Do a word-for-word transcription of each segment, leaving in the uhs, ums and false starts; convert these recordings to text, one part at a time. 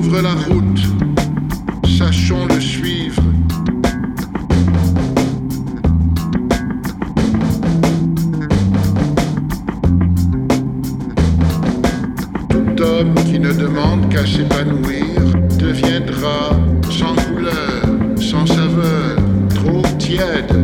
ouvre la route, sachons le suivre. Tout homme qui ne demande qu'à s'épanouir deviendra sans couleur, sans saveur, trop tiède.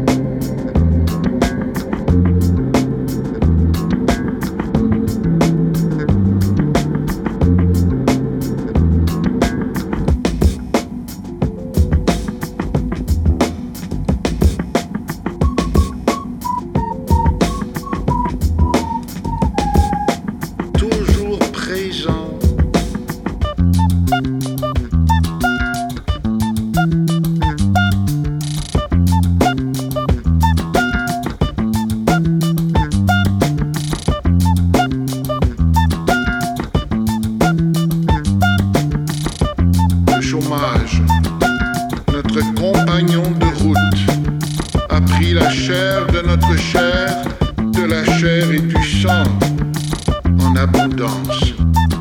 Notre compagnon de route a pris la chair de notre chair, de la chair et du sang en abondance.